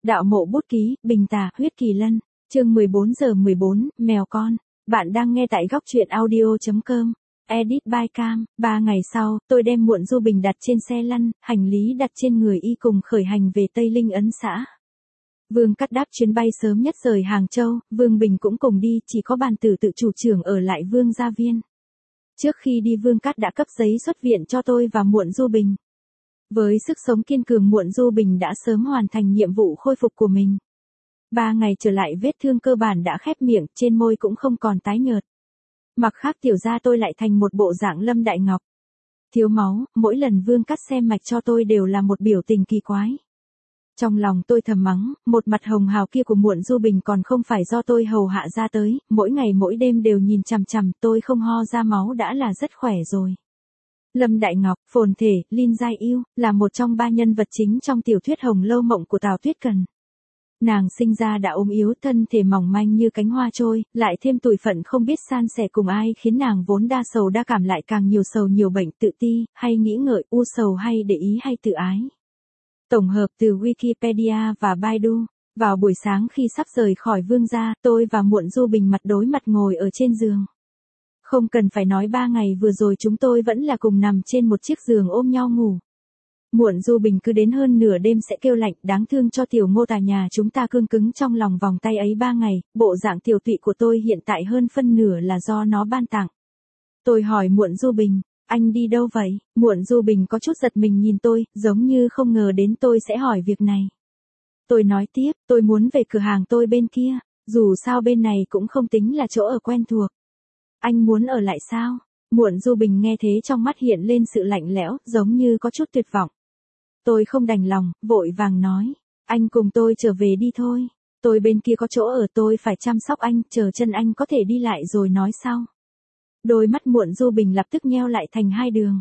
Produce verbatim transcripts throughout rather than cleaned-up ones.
Đạo mộ bút ký, Bình Tà, huyết kỳ lân, chương mười bốn giờ mười bốn, mèo con. Bạn đang nghe tại góc truyện audio chấm com. Edit by Cam. Ba ngày sau, tôi đem Muộn Du Bình đặt trên xe lăn, hành lý đặt trên người y cùng khởi hành về Tây Linh Ấn xã. Vương Cát đáp chuyến bay sớm nhất rời Hàng Châu, Vương Bình cũng cùng đi, chỉ có Bàn Tử tự chủ trưởng ở lại Vương gia viên. Trước khi đi Vương Cát đã cấp giấy xuất viện cho tôi và Muộn Du Bình. Với sức sống kiên cường, Muộn Du Bình đã sớm hoàn thành nhiệm vụ khôi phục của mình. Ba ngày trở lại, vết thương cơ bản đã khép miệng, trên môi cũng không còn tái nhợt. Mặc khác tiểu ra tôi lại thành một bộ dạng Lâm Đại Ngọc. Thiếu máu, mỗi lần Vương Cát xem mạch cho tôi đều là một biểu tình kỳ quái. Trong lòng tôi thầm mắng, một mặt hồng hào kia của Muộn Du Bình còn không phải do tôi hầu hạ ra tới, mỗi ngày mỗi đêm đều nhìn chằm chằm, tôi không ho ra máu đã là rất khỏe rồi. Lâm Đại Ngọc, phồn thể, Linh Giai Yêu, là một trong ba nhân vật chính trong tiểu thuyết Hồng Lâu Mộng của Tào Tuyết Cần. Nàng sinh ra đã ốm yếu, thân thể mỏng manh như cánh hoa trôi, lại thêm tủi phận không biết san sẻ cùng ai, khiến nàng vốn đa sầu đa cảm lại càng nhiều sầu nhiều bệnh, tự ti, hay nghĩ ngợi, u sầu hay để ý hay tự ái. Tổng hợp từ Wikipedia và Baidu. Vào buổi sáng khi sắp rời khỏi Vương gia, tôi và Muộn Du Bình mặt đối mặt ngồi ở trên giường. Không cần phải nói, ba ngày vừa rồi chúng tôi vẫn là cùng nằm trên một chiếc giường ôm nhau ngủ. Muộn Du Bình cứ đến hơn nửa đêm sẽ kêu lạnh, đáng thương cho tiểu Ngô Tà nhà chúng ta cương cứng trong lòng vòng tay ấy ba ngày, bộ dạng tiểu tụy của tôi hiện tại hơn phân nửa là do nó ban tặng. Tôi hỏi Muộn Du Bình, anh đi đâu vậy? Muộn Du Bình có chút giật mình nhìn tôi, giống như không ngờ đến tôi sẽ hỏi việc này. Tôi nói tiếp, tôi muốn về cửa hàng tôi bên kia, dù sao bên này cũng không tính là chỗ ở quen thuộc. Anh muốn ở lại sao? Muộn Du Bình nghe thế trong mắt hiện lên sự lạnh lẽo, giống như có chút tuyệt vọng. Tôi không đành lòng, vội vàng nói, anh cùng tôi trở về đi thôi. Tôi bên kia có chỗ ở, tôi phải chăm sóc anh, chờ chân anh có thể đi lại rồi nói sau. Đôi mắt Muộn Du Bình lập tức nheo lại thành hai đường.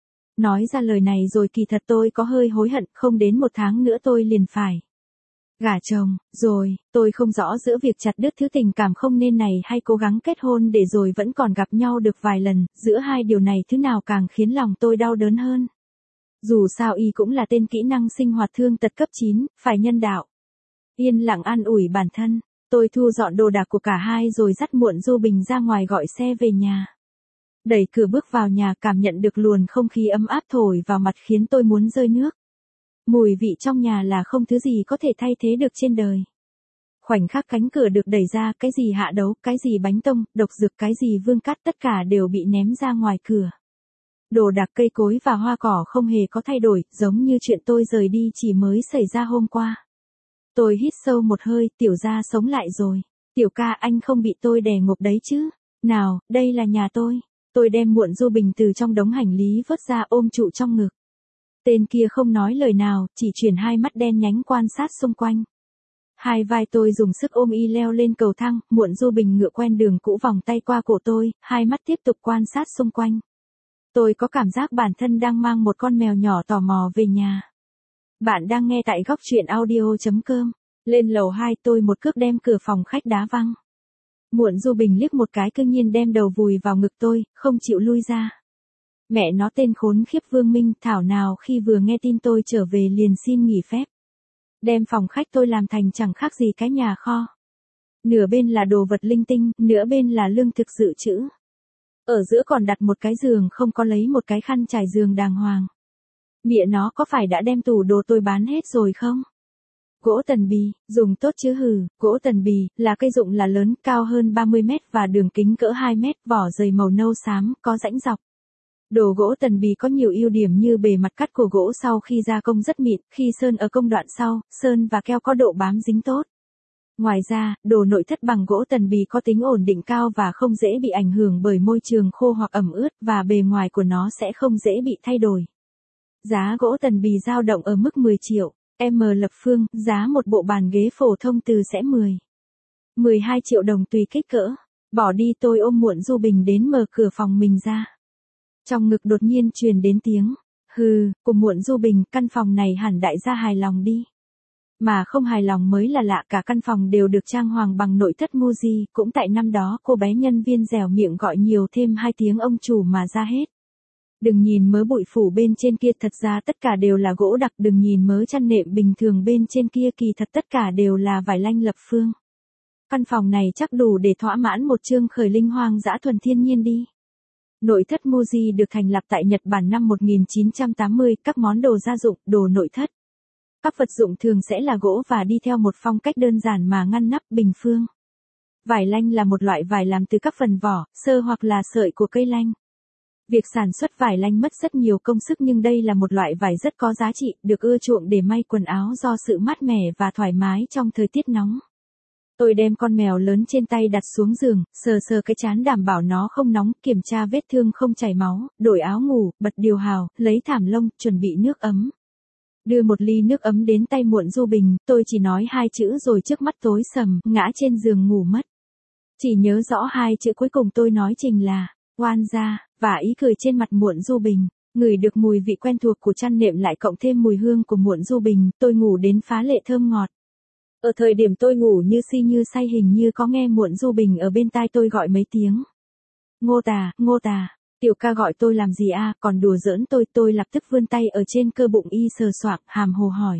Nói ra lời này rồi kỳ thật tôi có hơi hối hận, không đến một tháng nữa tôi liền phải gả chồng, rồi, tôi không rõ giữa việc chặt đứt thứ tình cảm không nên này hay cố gắng kết hôn để rồi vẫn còn gặp nhau được vài lần, giữa hai điều này thứ nào càng khiến lòng tôi đau đớn hơn. Dù sao y cũng là tên kỹ năng sinh hoạt thương tật cấp chín, phải nhân đạo. Yên lặng an ủi bản thân, tôi thu dọn đồ đạc của cả hai rồi dắt Muộn Du Bình ra ngoài gọi xe về nhà. Đẩy cửa bước vào nhà, cảm nhận được luồng không khí ấm áp thổi vào mặt khiến tôi muốn rơi nước. Mùi vị trong nhà là không thứ gì có thể thay thế được trên đời. Khoảnh khắc cánh cửa được đẩy ra, cái gì hạ đấu, cái gì bánh tông, độc dược, cái gì Vương Cát tất cả đều bị ném ra ngoài cửa. Đồ đạc, cây cối và hoa cỏ không hề có thay đổi, giống như chuyện tôi rời đi chỉ mới xảy ra hôm qua. Tôi hít sâu một hơi, tiểu gia sống lại rồi. Tiểu ca, anh không bị tôi đè ngộp đấy chứ? Nào, đây là nhà tôi. Tôi đem Muộn Du Bình từ trong đống hành lý vớt ra ôm trụ trong ngực. Tên kia không nói lời nào, chỉ chuyển hai mắt đen nhánh quan sát xung quanh. Hai vai tôi dùng sức ôm y leo lên cầu thang, Muộn Du Bình ngựa quen đường cũ vòng tay qua cổ tôi, hai mắt tiếp tục quan sát xung quanh. Tôi có cảm giác bản thân đang mang một con mèo nhỏ tò mò về nhà. Bạn đang nghe tại góc truyện audio chấm com. Lên lầu hai, tôi một cước đem cửa phòng khách đá văng. Muộn Du Bình liếc một cái, cương nhiên đem đầu vùi vào ngực tôi, không chịu lui ra. Mẹ nó, tên khốn khiếp Vương Minh, thảo nào khi vừa nghe tin tôi trở về liền xin nghỉ phép. Đem phòng khách tôi làm thành chẳng khác gì cái nhà kho. Nửa bên là đồ vật linh tinh, nửa bên là lương thực dự trữ. Ở giữa còn đặt một cái giường không có lấy một cái khăn trải giường đàng hoàng. Mẹ nó, có phải đã đem tủ đồ tôi bán hết rồi không? Gỗ tần bì, dùng tốt chứ hừ, gỗ tần bì, là cây dụng là lớn, cao hơn ba mươi mét và đường kính cỡ hai mét, vỏ dày màu nâu xám, có rãnh dọc. Đồ gỗ tần bì có nhiều ưu điểm như bề mặt cắt của gỗ sau khi gia công rất mịn, khi sơn ở công đoạn sau, sơn và keo có độ bám dính tốt. Ngoài ra, đồ nội thất bằng gỗ tần bì có tính ổn định cao và không dễ bị ảnh hưởng bởi môi trường khô hoặc ẩm ướt, và bề ngoài của nó sẽ không dễ bị thay đổi. Giá gỗ tần bì dao động ở mức mười triệu. M lập phương, giá một bộ bàn ghế phổ thông từ sẽ mười, mười hai triệu đồng tùy kích cỡ. Bỏ đi, tôi ôm Muộn Du Bình đến mở cửa phòng mình ra. Trong ngực đột nhiên truyền đến tiếng hừ của Muộn Du Bình, căn phòng này hẳn đại gia hài lòng đi. Mà không hài lòng mới là lạ, cả căn phòng đều được trang hoàng bằng nội thất Muji, cũng tại năm đó cô bé nhân viên dẻo miệng gọi nhiều thêm hai tiếng ông chủ mà ra hết. Đừng nhìn mớ bụi phủ bên trên kia, thật ra tất cả đều là gỗ đặc, đừng nhìn mớ chăn nệm bình thường bên trên kia, kỳ thật tất cả đều là vải lanh lập phương. Căn phòng này chắc đủ để thỏa mãn một chương khởi linh hoang dã thuần thiên nhiên đi. Nội thất Muji được thành lập tại Nhật Bản năm một nghìn chín trăm tám mươi, các món đồ gia dụng, đồ nội thất. Các vật dụng thường sẽ là gỗ và đi theo một phong cách đơn giản mà ngăn nắp, bình phương. Vải lanh là một loại vải làm từ các phần vỏ, sơ hoặc là sợi của cây lanh. Việc sản xuất vải lanh mất rất nhiều công sức, nhưng đây là một loại vải rất có giá trị, được ưa chuộng để may quần áo do sự mát mẻ và thoải mái trong thời tiết nóng. Tôi đem con mèo lớn trên tay đặt xuống giường, sờ sờ cái trán đảm bảo nó không nóng, kiểm tra vết thương không chảy máu, đổi áo ngủ, bật điều hòa, lấy thảm lông, chuẩn bị nước ấm. Đưa một ly nước ấm đến tay Muộn Du Bình, tôi chỉ nói hai chữ rồi trước mắt tối sầm, ngã trên giường ngủ mất. Chỉ nhớ rõ hai chữ cuối cùng tôi nói trình là, oan gia, và ý cười trên mặt Muộn Du Bình. Ngửi được mùi vị quen thuộc của chăn nệm lại cộng thêm mùi hương của Muộn Du Bình, tôi ngủ đến phá lệ thơm ngọt. Ở thời điểm tôi ngủ như si như say, hình như có nghe Muộn Du Bình ở bên tai tôi gọi mấy tiếng. Ngô Tà, Ngô Tà, tiểu ca gọi tôi làm gì a? Còn đùa giỡn tôi, tôi lập tức vươn tay ở trên cơ bụng y sờ soạng, hàm hồ hỏi.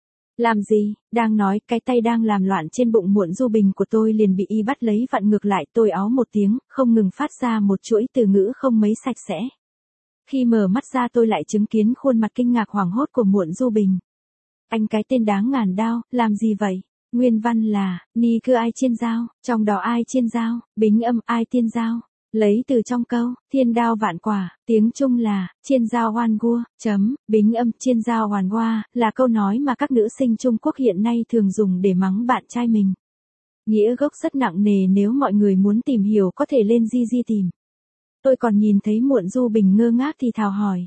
Làm gì? Đang nói, cái tay đang làm loạn trên bụng Muộn Du Bình của tôi liền bị y bắt lấy vặn ngược lại, tôi ó một tiếng, không ngừng phát ra một chuỗi từ ngữ không mấy sạch sẽ. Khi mở mắt ra tôi lại chứng kiến khuôn mặt kinh ngạc hoảng hốt của Muộn Du Bình. Anh cái tên đáng ngàn đao, làm gì vậy? Nguyên văn là, ni cứ ai chiên dao, trong đó ai chiên dao, bính âm ai tiên dao. Lấy từ trong câu, thiên đao vạn quả, tiếng Trung là, chiên dao oan gua, chấm, bính âm, chiên dao hoàn hoa, là câu nói mà các nữ sinh Trung Quốc hiện nay thường dùng để mắng bạn trai mình. Nghĩa gốc rất nặng nề, nếu mọi người muốn tìm hiểu có thể lên Di Di tìm. Tôi còn nhìn thấy Muộn Du Bình ngơ ngác thì thào hỏi.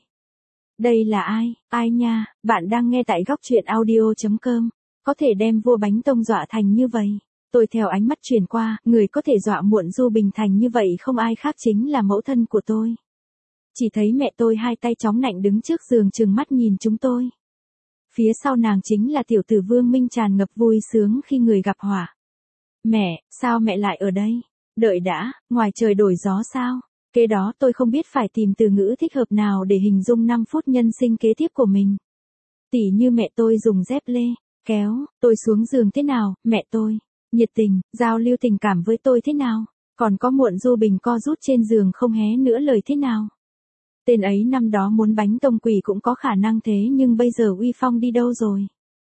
Đây là ai, ai nha, bạn đang nghe tại góc truyện audio chấm com, có thể đem vua bánh tông dọa thành như vậy. Tôi theo ánh mắt truyền qua, người có thể dọa Muộn Du Bình thành như vậy không ai khác chính là mẫu thân của tôi. Chỉ thấy mẹ tôi hai tay chóng nạnh đứng trước giường trừng mắt nhìn chúng tôi. Phía sau nàng chính là tiểu tử Vương Minh tràn ngập vui sướng khi người gặp họa. Mẹ, sao mẹ lại ở đây? Đợi đã, ngoài trời đổi gió sao? Kế đó tôi không biết phải tìm từ ngữ thích hợp nào để hình dung năm phút nhân sinh kế tiếp của mình. Tỉ như mẹ tôi dùng dép lê, kéo, tôi xuống giường thế nào, mẹ tôi nhiệt tình, giao lưu tình cảm với tôi thế nào, còn có Muộn Du Bình co rút trên giường không hé nữa lời thế nào. Tên ấy năm đó muốn bánh tông quỷ cũng có khả năng thế, nhưng bây giờ uy phong đi đâu rồi?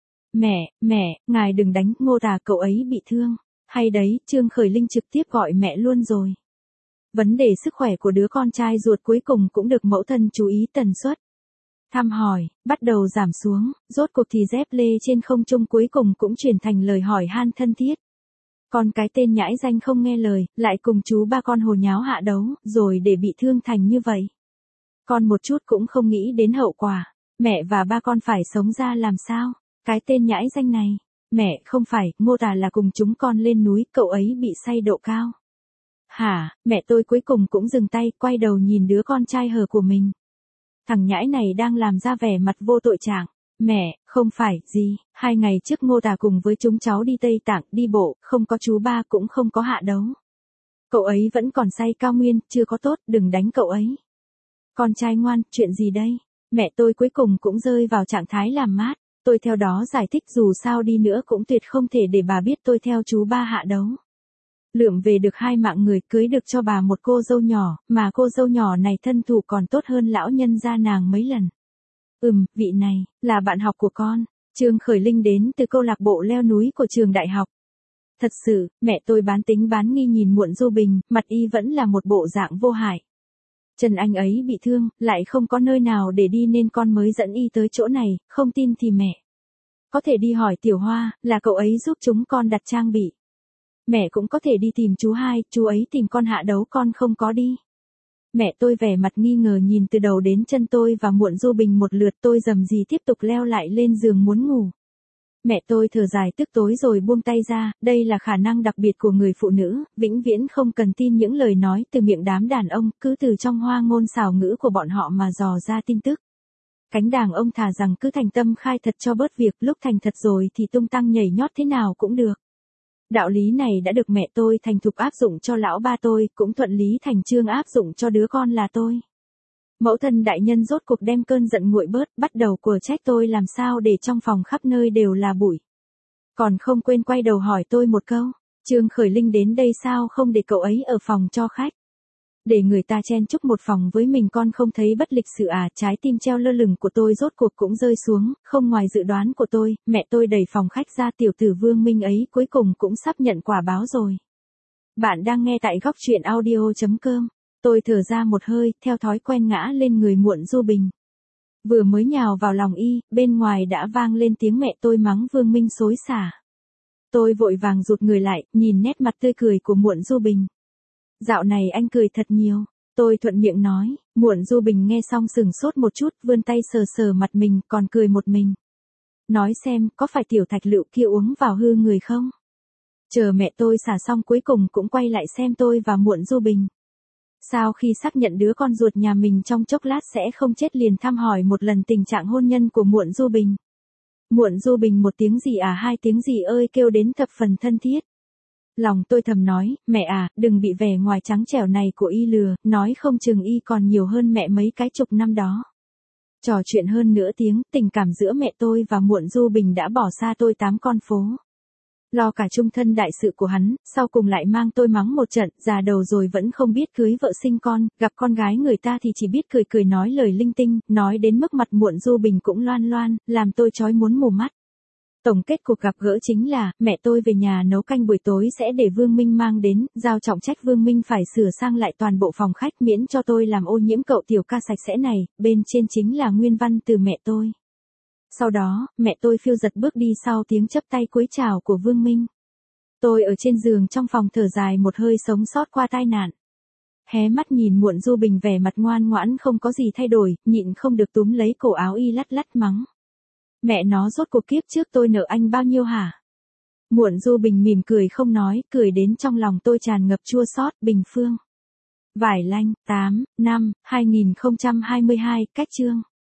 Mẹ, mẹ, ngài đừng đánh, Ngô Tà cậu ấy bị thương. Hay đấy, Trương Khởi Linh trực tiếp gọi mẹ luôn rồi. Vấn đề sức khỏe của đứa con trai ruột cuối cùng cũng được mẫu thân chú ý tần suất. Thăm hỏi, bắt đầu giảm xuống, rốt cuộc thì dép lê trên không trung cuối cùng cũng chuyển thành lời hỏi han thân thiết. Còn cái tên nhãi danh không nghe lời, lại cùng chú ba con hồ nháo hạ đấu, rồi để bị thương thành như vậy. Con một chút cũng không nghĩ đến hậu quả, mẹ và ba con phải sống ra làm sao, cái tên nhãi danh này. Mẹ, không phải, Ngô Tà là cùng chúng con lên núi, cậu ấy bị say độ cao. Hả, mẹ tôi cuối cùng cũng dừng tay, quay đầu nhìn đứa con trai hờ của mình. Thằng nhãi này đang làm ra vẻ mặt vô tội trạng. Mẹ, không phải, gì, hai ngày trước Ngô Tà cùng với chúng cháu đi Tây Tạng, đi bộ, không có chú ba cũng không có hạ đấu. Cậu ấy vẫn còn say cao nguyên, chưa có tốt, đừng đánh cậu ấy. Con trai ngoan, chuyện gì đây? Mẹ tôi cuối cùng cũng rơi vào trạng thái làm mát. Tôi theo đó giải thích dù sao đi nữa cũng tuyệt không thể để bà biết tôi theo chú ba hạ đấu. Lượm về được hai mạng người, cưới được cho bà một cô dâu nhỏ, mà cô dâu nhỏ này thân thủ còn tốt hơn lão nhân gia nàng mấy lần. Ừm, vị này, là bạn học của con. Trương Khởi Linh đến từ câu lạc bộ leo núi của trường đại học. Thật sự, mẹ tôi bán tính bán nghi nhìn Muộn Du Bình, mặt y vẫn là một bộ dạng vô hại. Trần anh ấy bị thương, lại không có nơi nào để đi nên con mới dẫn y tới chỗ này, không tin thì mẹ có thể đi hỏi Tiểu Hoa, là cậu ấy giúp chúng con đặt trang bị. Mẹ cũng có thể đi tìm chú hai, chú ấy tìm con hạ đấu con không có đi. Mẹ tôi vẻ mặt nghi ngờ nhìn từ đầu đến chân tôi và Muộn Du Bình một lượt, tôi rầm rì tiếp tục leo lại lên giường muốn ngủ. Mẹ tôi thở dài tức tối rồi buông tay ra, đây là khả năng đặc biệt của người phụ nữ, vĩnh viễn không cần tin những lời nói từ miệng đám đàn ông, cứ từ trong hoa ngôn xảo ngữ của bọn họ mà dò ra tin tức. Cánh đàn ông thà rằng cứ thành tâm khai thật cho bớt việc, lúc thành thật rồi thì tung tăng nhảy nhót thế nào cũng được. Đạo lý này đã được mẹ tôi thành thục áp dụng cho lão ba tôi, cũng thuận lý thành chương áp dụng cho đứa con là tôi. Mẫu thân đại nhân rốt cuộc đem cơn giận nguội bớt, bắt đầu của trách tôi làm sao để trong phòng khắp nơi đều là bụi. Còn không quên quay đầu hỏi tôi một câu, Trương Khởi Linh đến đây sao không để cậu ấy ở phòng cho khách. Để người ta chen chúc một phòng với mình con không thấy bất lịch sự à, trái tim treo lơ lửng của tôi rốt cuộc cũng rơi xuống, không ngoài dự đoán của tôi, mẹ tôi đẩy phòng khách ra tiểu tử Vương Minh ấy cuối cùng cũng sắp nhận quả báo rồi. Bạn đang nghe tại góc truyện audio chấm com. Tôi thở ra một hơi, theo thói quen ngã lên người Muộn Du Bình. Vừa mới nhào vào lòng y, bên ngoài đã vang lên tiếng mẹ tôi mắng Vương Minh xối xả. Tôi vội vàng rụt người lại, nhìn nét mặt tươi cười của Muộn Du Bình. Dạo này anh cười thật nhiều, tôi thuận miệng nói. Muộn Du Bình nghe xong sừng sốt một chút, vươn tay sờ sờ mặt mình, còn cười một mình. Nói xem, có phải tiểu thạch lựu kia uống vào hư người không? Chờ mẹ tôi xả xong cuối cùng cũng quay lại xem tôi và Muộn Du Bình. Sau khi xác nhận đứa con ruột nhà mình trong chốc lát sẽ không chết liền thăm hỏi một lần tình trạng hôn nhân của Muộn Du Bình. Muộn Du Bình một tiếng gì à hai tiếng gì ơi kêu đến thập phần thân thiết. Lòng tôi thầm nói, mẹ à, đừng bị vẻ ngoài trắng trẻo này của y lừa, nói không chừng y còn nhiều hơn mẹ mấy cái chục năm đó. Trò chuyện hơn nửa tiếng, tình cảm giữa mẹ tôi và Muộn Du Bình đã bỏ xa tôi tám con phố. Lo cả chung thân đại sự của hắn, sau cùng lại mang tôi mắng một trận, già đầu rồi vẫn không biết cưới vợ sinh con, gặp con gái người ta thì chỉ biết cười cười nói lời linh tinh, nói đến mức mặt Muộn Du Bình cũng loan loan, làm tôi chói muốn mù mắt. Tổng kết cuộc gặp gỡ chính là, mẹ tôi về nhà nấu canh buổi tối sẽ để Vương Minh mang đến, giao trọng trách Vương Minh phải sửa sang lại toàn bộ phòng khách miễn cho tôi làm ô nhiễm cậu tiểu ca sạch sẽ này, bên trên chính là nguyên văn từ mẹ tôi. Sau đó, mẹ tôi phiêu giật bước đi sau tiếng chắp tay cúi chào của Vương Minh. Tôi ở trên giường trong phòng thở dài một hơi sống sót qua tai nạn. Hé mắt nhìn Muộn Du Bình vẻ mặt ngoan ngoãn không có gì thay đổi, nhịn không được túm lấy cổ áo y lắt lắt mắng. Mẹ nó rốt cuộc kiếp trước tôi nợ anh bao nhiêu hả? Muộn Du Bình mỉm cười không nói, cười đến trong lòng tôi tràn ngập chua xót. Bình Phương. Vải Lanh, tám, năm, hai nghìn không trăm hai mươi hai, cách chương.